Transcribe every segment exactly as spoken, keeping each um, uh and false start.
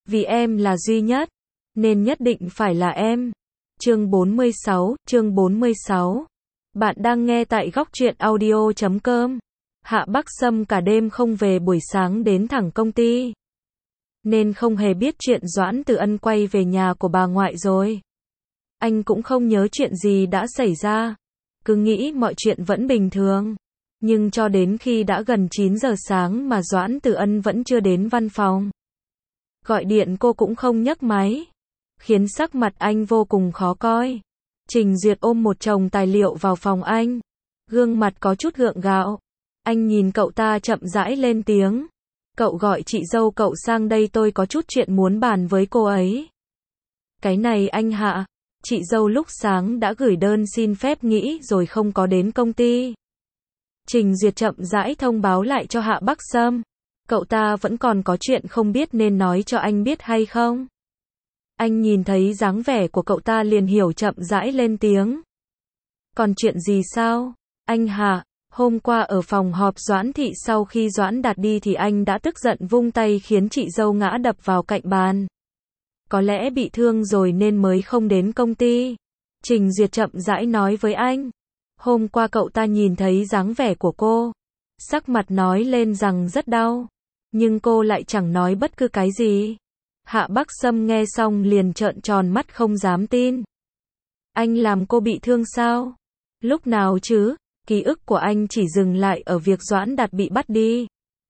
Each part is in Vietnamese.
Vì em là duy nhất, nên nhất định phải là em. Chương bốn mươi sáu, chương bốn mươi sáu. Bạn đang nghe tại góc truyện audio chấm com. Hạ Bắc Sâm cả đêm không về, buổi sáng đến thẳng công ty. Nên không hề biết chuyện Doãn Từ Ân quay về nhà của bà ngoại rồi. Anh cũng không nhớ chuyện gì đã xảy ra. Cứ nghĩ mọi chuyện vẫn bình thường. Nhưng cho đến khi đã gần chín giờ sáng mà Doãn Từ Ân vẫn chưa đến văn phòng. Gọi điện cô cũng không nhấc máy, khiến sắc mặt anh vô cùng khó coi. Trình Duyệt ôm một chồng tài liệu vào phòng anh, gương mặt có chút gượng gạo. Anh nhìn cậu ta chậm rãi lên tiếng. Cậu gọi chị dâu cậu sang đây, tôi có chút chuyện muốn bàn với cô ấy. Cái này anh Hạ, chị dâu lúc sáng đã gửi đơn xin phép nghỉ rồi không có đến công ty. Trình Duyệt chậm rãi thông báo lại cho Hạ Bắc Sâm. Cậu ta vẫn còn có chuyện không biết nên nói cho anh biết hay không? Anh nhìn thấy dáng vẻ của cậu ta liền hiểu, chậm rãi lên tiếng. Còn chuyện gì sao? Anh Hạ, hôm qua ở phòng họp Doãn Thị, sau khi Doãn Đạt đi thì anh đã tức giận vung tay khiến chị dâu ngã đập vào cạnh bàn. Có lẽ bị thương rồi nên mới không đến công ty. Trình Duyệt chậm rãi nói với anh. Hôm qua cậu ta nhìn thấy dáng vẻ của cô, sắc mặt nói lên rằng rất đau. Nhưng cô lại chẳng nói bất cứ cái gì. Hạ Bắc Sâm nghe xong liền trợn tròn mắt không dám tin. Anh làm cô bị thương sao? Lúc nào chứ? Ký ức của anh chỉ dừng lại ở việc Doãn Đạt bị bắt đi.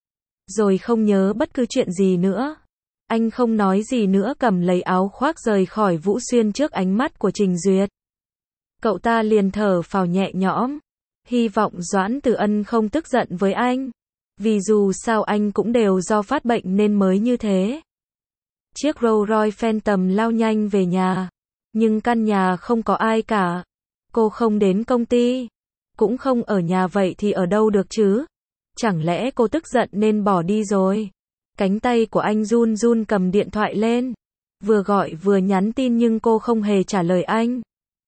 Rồi không nhớ bất cứ chuyện gì nữa. Anh không nói gì nữa, cầm lấy áo khoác rời khỏi Vũ Xuyên trước ánh mắt của Trình Duyệt. Cậu ta liền thở phào nhẹ nhõm. Hy vọng Doãn Từ Ân không tức giận với anh. Vì dù sao anh cũng đều do phát bệnh nên mới như thế. Chiếc Rolls Royce Phantom lao nhanh về nhà. Nhưng căn nhà không có ai cả. Cô không đến công ty, cũng không ở nhà, vậy thì ở đâu được chứ? Chẳng lẽ cô tức giận nên bỏ đi rồi? Cánh tay của anh run run cầm điện thoại lên. Vừa gọi vừa nhắn tin nhưng cô không hề trả lời anh.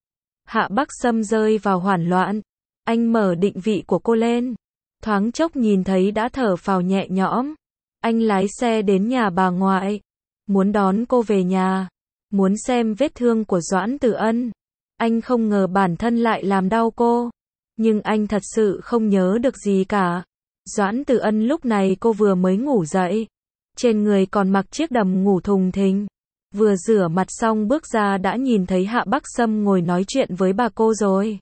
Hạ Bắc Sâm rơi vào hoảng loạn. Anh mở định vị của cô lên. Thoáng chốc nhìn thấy đã thở phào nhẹ nhõm. Anh lái xe đến nhà bà ngoại. Muốn đón cô về nhà. Muốn xem vết thương của Doãn Từ Ân. Anh không ngờ bản thân lại làm đau cô. Nhưng anh thật sự không nhớ được gì cả. Doãn Từ Ân lúc này cô vừa mới ngủ dậy. Trên người còn mặc chiếc đầm ngủ thùng thình. Vừa rửa mặt xong bước ra đã nhìn thấy Hạ Bắc Sâm ngồi nói chuyện với bà cô rồi.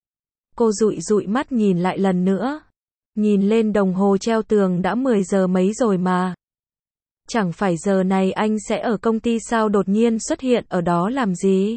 Cô dụi dụi mắt nhìn lại lần nữa. Nhìn lên đồng hồ treo tường đã mười giờ mấy rồi mà. Chẳng phải giờ này anh sẽ ở công ty sao, đột nhiên xuất hiện ở đó làm gì?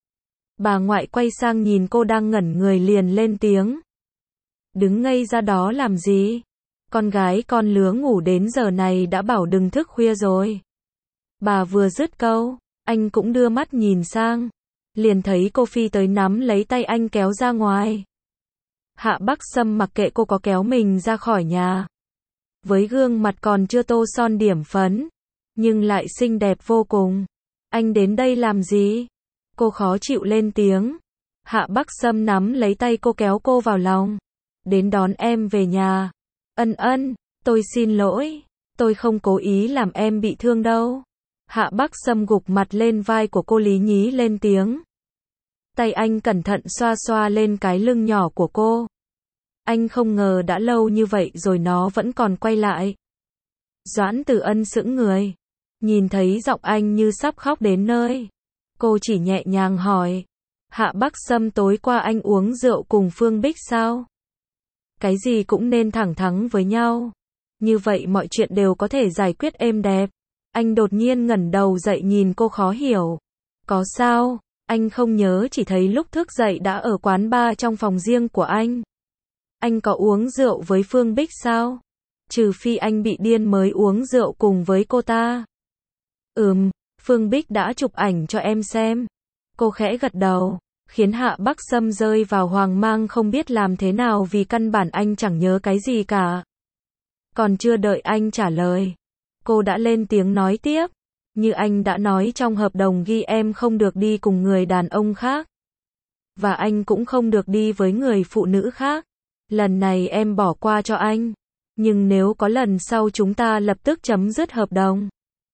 Bà ngoại quay sang nhìn cô đang ngẩn người liền lên tiếng. Đứng ngây ra đó làm gì? Con gái con lứa ngủ đến giờ này đã bảo đừng thức khuya rồi. Bà vừa dứt câu, anh cũng đưa mắt nhìn sang. Liền thấy cô phi tới nắm lấy tay anh kéo ra ngoài. Hạ Bắc Sâm mặc kệ cô có kéo mình ra khỏi nhà. Với gương mặt còn chưa tô son điểm phấn, nhưng lại xinh đẹp vô cùng. Anh đến đây làm gì? Cô khó chịu lên tiếng. Hạ Bắc Sâm nắm lấy tay cô kéo cô vào lòng. Đến đón em về nhà. Ân Ân, tôi xin lỗi. Tôi không cố ý làm em bị thương đâu. Hạ Bắc Sâm gục mặt lên vai của cô, lý nhí lên tiếng. Tay anh cẩn thận xoa xoa lên cái lưng nhỏ của cô. Anh không ngờ đã lâu như vậy rồi nó vẫn còn quay lại. Doãn Từ Ân sững người. Nhìn thấy giọng anh như sắp khóc đến nơi. Cô chỉ nhẹ nhàng hỏi. Hạ Bắc Sâm, tối qua anh uống rượu cùng Phương Bích sao? Cái gì cũng nên thẳng thắn với nhau. Như vậy mọi chuyện đều có thể giải quyết êm đẹp. Anh đột nhiên ngẩng đầu dậy nhìn cô khó hiểu. Có sao? Anh không nhớ, chỉ thấy lúc thức dậy đã ở quán bar trong phòng riêng của anh. Anh có uống rượu với Phương Bích sao? Trừ phi anh bị điên mới uống rượu cùng với cô ta. Ừm, Phương Bích đã chụp ảnh cho em xem. Cô khẽ gật đầu, khiến Hạ Bắc Sâm rơi vào hoang mang không biết làm thế nào vì căn bản anh chẳng nhớ cái gì cả. Còn chưa đợi anh trả lời, cô đã lên tiếng nói tiếp. Như anh đã nói trong hợp đồng ghi em không được đi cùng người đàn ông khác. Và anh cũng không được đi với người phụ nữ khác. Lần này em bỏ qua cho anh. Nhưng nếu có lần sau chúng ta lập tức chấm dứt hợp đồng.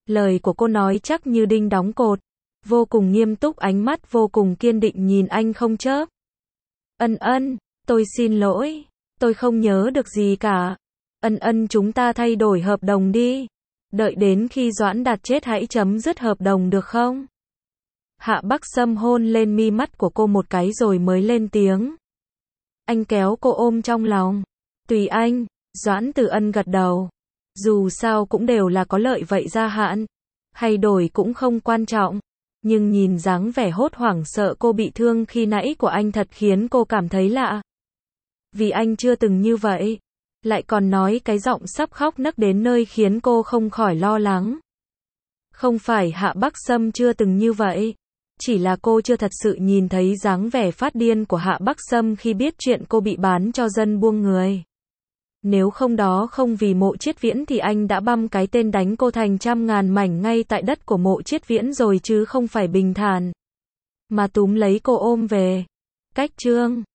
Lời của cô nói chắc như đinh đóng cột. Vô cùng nghiêm túc, ánh mắt vô cùng kiên định nhìn anh không chớp. Ân Ân, tôi xin lỗi. Tôi không nhớ được gì cả. Ân Ân, chúng ta thay đổi hợp đồng đi. Đợi đến khi Doãn Đạt chết hãy chấm dứt hợp đồng được không? Hạ Bắc Sâm hôn lên mi mắt của cô một cái rồi mới lên tiếng. Anh kéo cô ôm trong lòng. Tùy anh. Doãn Tử Ân gật đầu. Dù sao cũng đều là có lợi vậy gia hạn. Hay đổi cũng không quan trọng. Nhưng nhìn dáng vẻ hốt hoảng sợ cô bị thương khi nãy của anh thật khiến cô cảm thấy lạ. Vì anh chưa từng như vậy. Lại còn nói cái giọng sắp khóc nấc đến nơi khiến cô không khỏi lo lắng. Không phải Hạ Bắc Sâm chưa từng như vậy. Chỉ là cô chưa thật sự nhìn thấy dáng vẻ phát điên của Hạ Bắc Sâm khi biết chuyện cô bị bán cho dân buông người. Nếu không đó không vì Mộ Chiết Viễn thì anh đã băm cái tên đánh cô thành trăm ngàn mảnh ngay tại đất của Mộ Chiết Viễn rồi chứ không phải bình thản. Mà túm lấy cô ôm về. Cách chương